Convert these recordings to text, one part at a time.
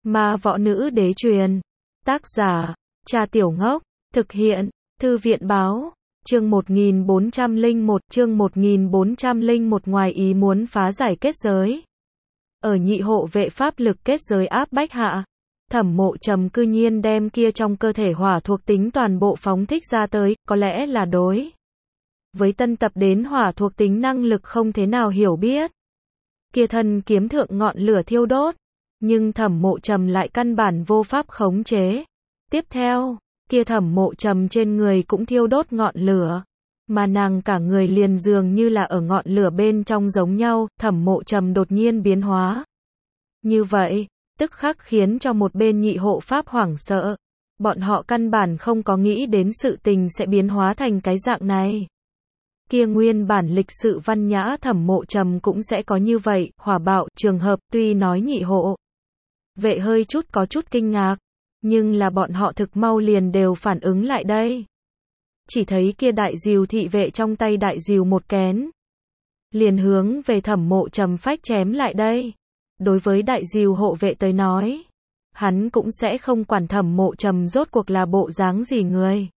Ma võ nữ đế truyền. Tác giả, Cha Tiểu Ngốc. Thực hiện, Thư viện báo. Chương 1401 ngoài ý muốn phá giải kết giới. Ở nhị hộ vệ pháp lực kết giới áp bách hạ, Thẩm Mộ Trầm cư nhiên đem kia trong cơ thể hỏa thuộc tính toàn bộ phóng thích ra tới, có lẽ là đối với tân tập đến hỏa thuộc tính năng lực không thế nào hiểu biết. Kia thân kiếm thượng ngọn lửa thiêu đốt, nhưng Thẩm Mộ Trầm lại căn bản vô pháp khống chế. Tiếp theo, kia Thẩm Mộ Trầm trên người cũng thiêu đốt ngọn lửa, mà nàng cả người liền dường như là ở ngọn lửa bên trong giống nhau. Thẩm Mộ Trầm đột nhiên biến hóa. Như vậy, tức khắc khiến cho một bên nhị hộ pháp hoảng sợ. Bọn họ căn bản không có nghĩ đến sự tình sẽ biến hóa thành cái dạng này. Kia nguyên bản lịch sự văn nhã Thẩm Mộ Trầm cũng sẽ có như vậy, hỏa bạo trường hợp. Tuy nói nhị hộ vệ hơi có chút kinh ngạc, nhưng là bọn họ thực mau liền đều phản ứng lại đây. Chỉ thấy kia đại diều thị vệ trong tay đại diều một kén, liền hướng về Thẩm Mộ Trầm phách chém lại đây. Đối với đại diều hộ vệ tới nói, hắn cũng sẽ không quản Thẩm Mộ Trầm rốt cuộc là bộ dáng gì người.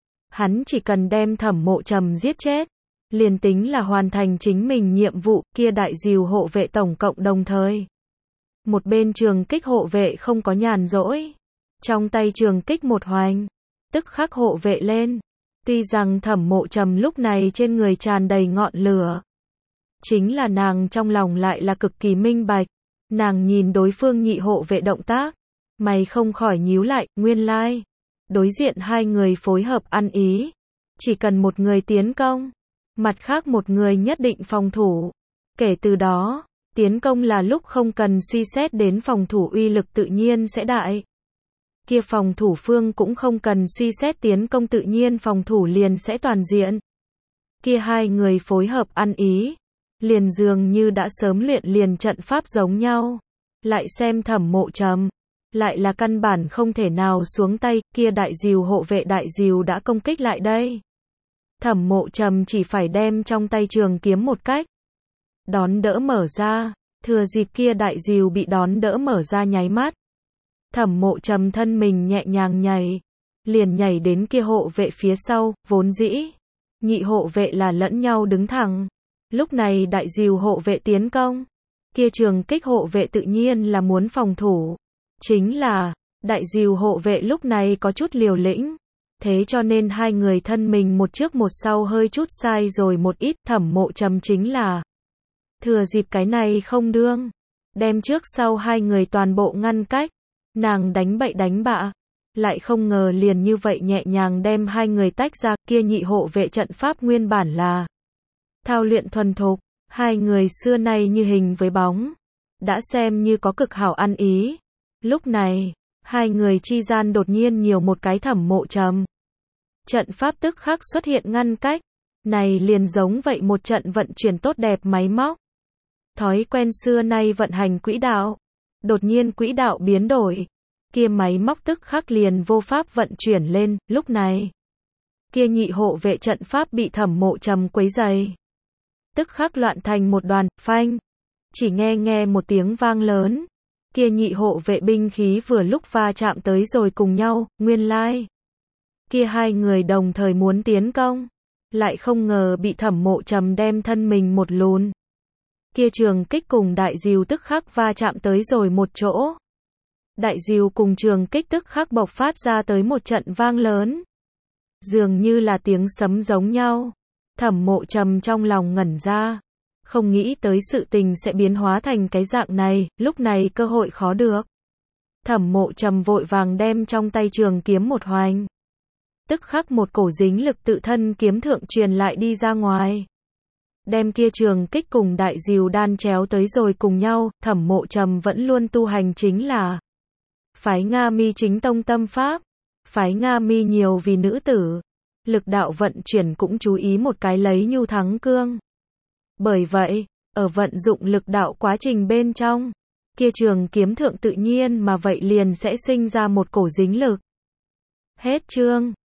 Hắn chỉ cần đem Thẩm Mộ Trầm giết chết, liền tính là hoàn thành chính mình nhiệm vụ. Kia đại diều hộ vệ tổng cộng đồng thời. Một bên trường kích hộ vệ không có nhàn rỗi, trong tay trường kích một hoành, tức khắc hộ vệ lên. Tuy rằng Thẩm Mộ Trầm lúc này trên người tràn đầy ngọn lửa, chính là nàng trong lòng lại là cực kỳ minh bạch. Nàng nhìn đối phương nhị hộ vệ động tác, mày không khỏi nhíu lại. Nguyên lai, đối diện hai người phối hợp ăn ý, chỉ cần một người tiến công, mặt khác một người nhất định phòng thủ. Kể từ đó, tiến công là lúc không cần suy xét đến phòng thủ uy lực tự nhiên sẽ đại. Kia phòng thủ phương cũng không cần suy xét tiến công tự nhiên phòng thủ liền sẽ toàn diện. Kia hai người phối hợp ăn ý, liền dường như đã sớm luyện liền trận pháp giống nhau. Lại xem Thẩm Mộ Trầm, lại là căn bản không thể nào xuống tay. Kia đại diều hộ vệ đại diều đã công kích lại đây. Thẩm Mộ Trầm chỉ phải đem trong tay trường kiếm một cách đón đỡ mở ra. Thừa dịp kia đại diều bị đón đỡ mở ra nháy mắt, Thẩm Mộ Trầm thân mình nhẹ nhàng nhảy, liền nhảy đến kia hộ vệ phía sau. Vốn dĩ, nhị hộ vệ là lẫn nhau đứng thẳng. Lúc này đại diều hộ vệ tiến công, kia trường kích hộ vệ tự nhiên là muốn phòng thủ. Chính là, đại diều hộ vệ lúc này có chút liều lĩnh. Thế cho nên hai người thân mình một trước một sau hơi chút sai rồi một ít. Thẩm Mộ Trầm chính là thừa dịp cái này không đương, đem trước sau hai người toàn bộ ngăn cách. Nàng đánh bậy đánh bạ, lại không ngờ liền như vậy nhẹ nhàng đem hai người tách ra. Kia nhị hộ vệ trận pháp nguyên bản là thao luyện thuần thục, hai người xưa nay như hình với bóng, đã xem như có cực hảo ăn ý. Lúc này, hai người chi gian đột nhiên nhiều một cái Thẩm Mộ Trầm. Trận pháp tức khắc xuất hiện ngăn cách, này liền giống vậy một trận vận chuyển tốt đẹp máy móc. Thói quen xưa nay vận hành quỹ đạo, đột nhiên quỹ đạo biến đổi, kia máy móc tức khắc liền vô pháp vận chuyển lên. Lúc này, kia nhị hộ vệ trận pháp bị Thẩm Mộ Trầm quấy rầy, tức khắc loạn thành một đoàn. Phanh, chỉ nghe một tiếng vang lớn, kia nhị hộ vệ binh khí vừa lúc va chạm tới rồi cùng nhau. Nguyên lai, kia hai người đồng thời muốn tiến công, lại không ngờ bị Thẩm Mộ Trầm đem thân mình một lùn. Kia trường kích cùng đại diều tức khắc va chạm tới rồi một chỗ. Đại diều cùng trường kích tức khắc bộc phát ra tới một trận vang lớn, dường như là tiếng sấm giống nhau. Thẩm Mộ Trầm trong lòng ngẩn ra, không nghĩ tới sự tình sẽ biến hóa thành cái dạng này. Lúc này cơ hội khó được, Thẩm Mộ Trầm vội vàng đem trong tay trường kiếm một hoành, tức khắc một cổ dính lực tự thân kiếm thượng truyền lại đi ra ngoài, đem kia trường kích cùng đại diều đan chéo tới rồi cùng nhau. Thẩm Mộ Trầm vẫn luôn tu hành chính là phái Nga Mi chính tông tâm pháp. Phái Nga Mi nhiều vì nữ tử, lực đạo vận chuyển cũng chú ý một cái lấy nhu thắng cương. Bởi vậy, ở vận dụng lực đạo quá trình bên trong, kia trường kiếm thượng tự nhiên mà vậy liền sẽ sinh ra một cổ dính lực. Hết chương.